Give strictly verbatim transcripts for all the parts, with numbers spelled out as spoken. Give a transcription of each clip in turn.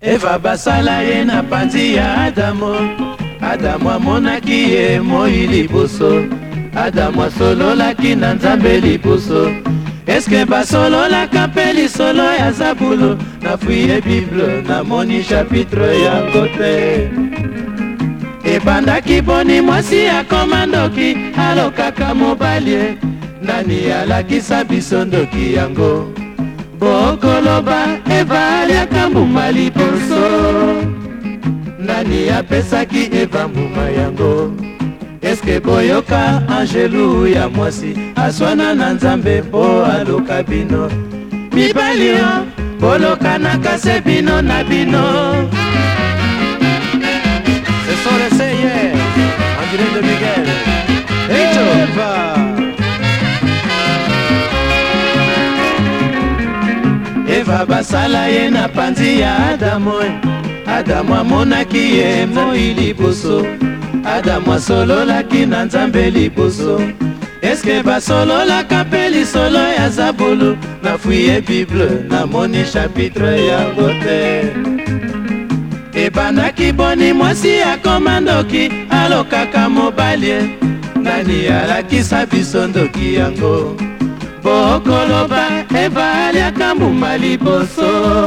Eva basala ye na panzi ya Adamo. Adamu amonaki ye moi liboso. Adamu asololaki na Nzambe liboso. Eske basololaka mpe lisolo ya Zabulo? Nafuye Bible namoni chapitre yango te. Ebandaki boni mwasi akoma ndoki alokaka mobali. Nani alakisa biso ndoki yango? Bokoloba Eva aliaka mbuma liboso. Nani apesaki Eva mbuma yango? Eske boyoka angelu ya mwasi aswana na Nzambe po aloka bino? Mibali yo bolokanaka se bino na bino. Ce sont les Seigneurs, André de Miguel, Eva. Eva basala ye na panzi ya Adamu. Adamu amonaki ye moi liboso. Adamu asololaki na Nzambe liboso. Eske basololaka mpe lisolo ya Zabulo? Nafuye Bible namoni chapitre yango te. Ebandaki boni mwasi akoma ndoki alokaka mobali. Nani alakisa biso ndoki yango? Bokoloba Eva aliaka mbuma liboso.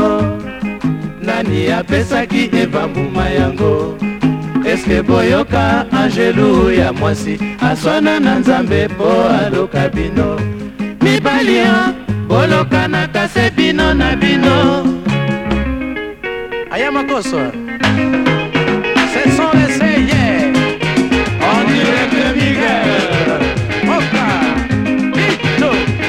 Nani apesaki Eva mbuma yango? Eske boyoka angelu ya mwasi aswana na Nzambe po aloka bino? Mibali yo bolokanaka se bino na bino. Aya makoso. Ce sont les Seigneurs, André de Miguel, Oka, Vito.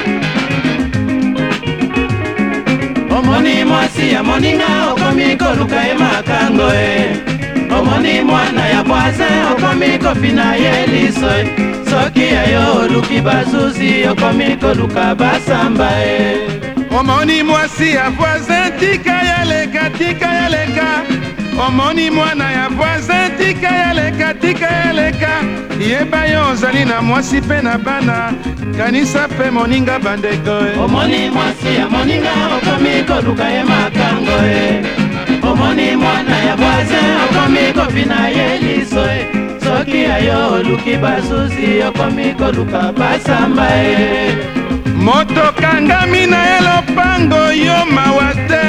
Omoni mwasi ya moninga okomi koluka ye makango e. Omoni mwana ya voisin okomi kofina ye liso e. Soki ayo oluki bazuzi okomi koluka basamba e. Omoni mwasi ya voisin tika ya leka tika ya leka. Omoni mwana ya voisin tika ya leka tika ya leka. Yeba yo ozali na mwasi pe na bana, kanisa pe moninga bandeko e. Omoni mwasi ya moninga okomi koluka ye makango e. Omoni mwana ya voisin okomi kofina ye liso e. Soki ayo oluki bazuzi okomi koluka basamba e. Moto kangami na ye lopango yo mawa te.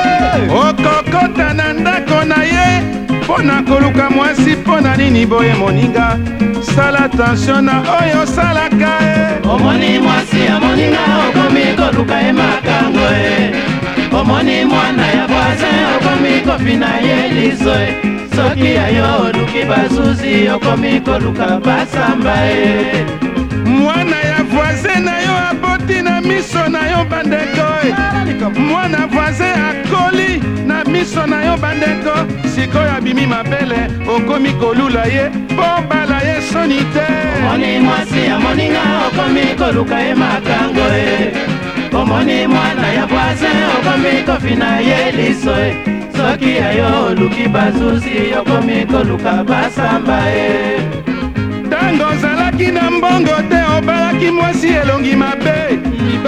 Okokota na ndako na ye pona koluka mwasi pona nini boye moninga? Sala attention na oyo salaka e. Omoni mwasi ya moninga okomi koluka ye makango e. Omoni mwana ya voisin okomi kofina ye liso e. Soki ayo oluki bazuzi okomi koluka basamba e. Mwana ya voisin na yo aboti na miso na yo bandeko e. Mwana voisin akoli na miso na yo bandeko. Sikoyo abimi mabele okomi kolula ye po bala ye soni te. Omoni mwasi ya moninga okomi koluka ye makango e. Omoni mwana ya voisin okomi kofina ye liso e. Soki ayo oluki bazuzi okomi koluka basamba e. Tango ozalaki na mbongo te obalaki mwasi elongi mabe.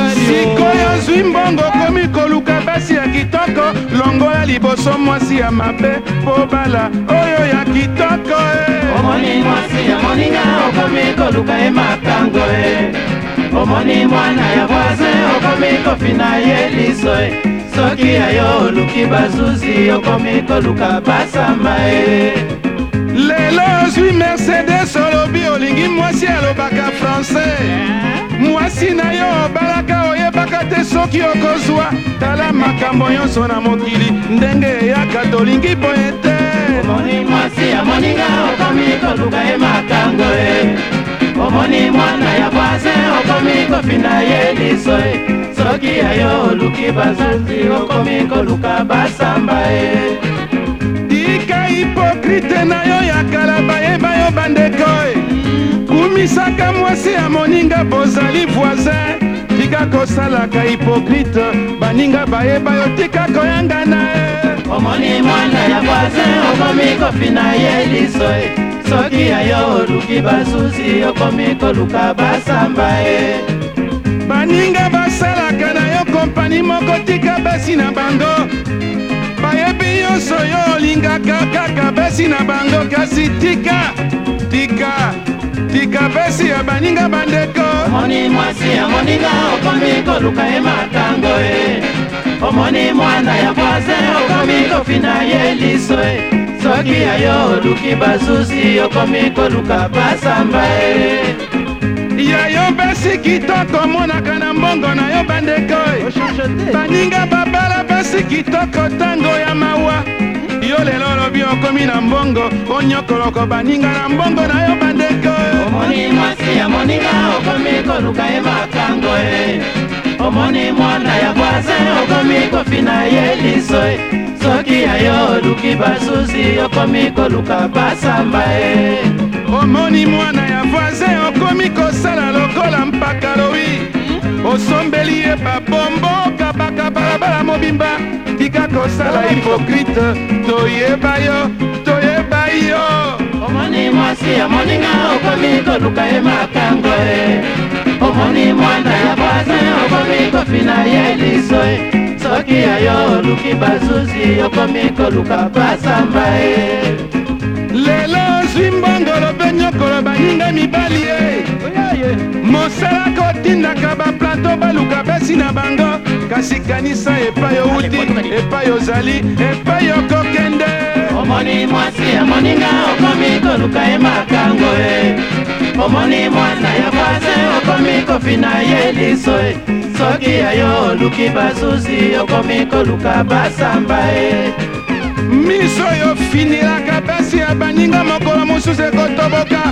Sikoyo zwi mbongo komi koluka basi ya kitoko. Longola liboso mwasi ya mabe po bala oyo ya kitoko e. Omoni mwasi ya moninga okomi koluka ye makango e. Omoni mwana ya voisin okomi kofina ye liso e. Soki ayo oluki bazuzi okomi koluka basamba e. Lelo ozwi Mercedes olobi olingi mwasi alobaka français. Mwasi na yo obalaka oyebaka te soki okozwa. Tala makambo nyonso na mokili ndenge eyaka tolingi boye te. Omoni mwasi ya moninga okomi koluka ye makango e. Omoni mwana ya voisin okomi kofina ye liso e. Soki ayo oluki bazuzi okomi koluka basamba e. Tika hipokrite na yo ya kala bayeba yo bandeko e. Kumisaka mwasi ya moninga bozali voisin. Tika kosalaka hipokrite baninga bayeba yo tika koyangana e. Omoni mwana ya voisin okomi kofina ye liso e. Soki ayo oluki bazuzi okomi koluka basamba e. Baninga basalaka na yo kompani moko tika basi na bango. Bayebi yo balingaka kaka basi na bango kasi tika tika tika basi ya baninga bandeko. Omoni mwasi ya moninga okomi koluka ye makango e. Omoni mwana ya voisin okomi kofina ye liso e. Soki ayo oluki bazuzi okomi koluka basamba e. Yayo basi kitoko monaka na mbongo na yo bandeko e. Baninga babala basi kitoko tango ya mawa. Yo lelo lobi okomi na mbongo onyokoloko baninga na mbongo na yo bandeko. Omoni mwasi ya moninga okomi koluka ye makango e. Omoni mwana ya voisin okomi kofina ye liso e. Soki ayo oluki bazuzi okomi koluka basamba e. Omoni mwana ya voisin okomi kosala lokola mpaka lowi. Osombeli ye babombo kabaka balabala mobimba. Tika kosala hypocrite toyeba yo toyeba yo. Omoni mwasi ya moninga okomi koluka ye makango e. Omoni mwana ya voisin okomi kofina ye liso e. Soki ayo oluki bazuzi okomi koluka basamba e. Lelo zwi mbongo lobe nyokolo baninga mibali e. Mosala kotindaka baplateau baluka basi na bango. Kasi kanisa epai outi epai ozali epai okokende. Omoni mwasi ya moninga okomi koluka ye makango e. Omoni mwana ya voisin okomi kofina ye liso e. Soki ayo oluki bazuzi okomi koluka basamba e. Miso yo finilaka basi ya baninga mokolo mosusu ekotoboka.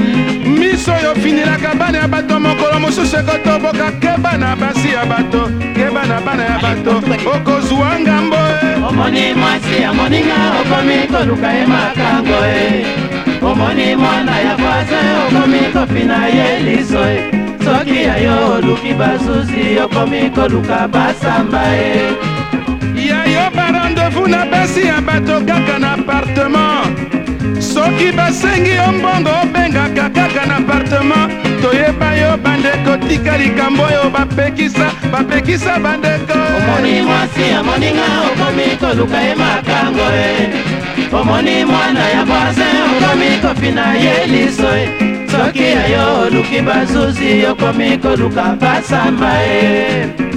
Miso yo finilaka bana ya bato mokolo mosusu ekotoboka. Keba na basi ya bato keba na bana ya bato okozwa ngambo e. Omoni mwasi ya moninga okomi koluka ye makango e. Omoni mwana ya voisin okomi kofina ye liso e. Soki ayo oluki bazuzi okomi koluka basamba e. Yayo barandevous na basi ya bato kaka na appartement. Soki basengi yo mbongo obengaka kaka na appartement. Toyeba yo bandeko tika likambo yo bapekisa bapekisa bandeko. Omoni mwasi ya moninga okomi koluka ye makango e. Omoni mwana ya voisin okomi kofina ye liso e. Soki ayo oluki bazuzi okomi koluka basamba e.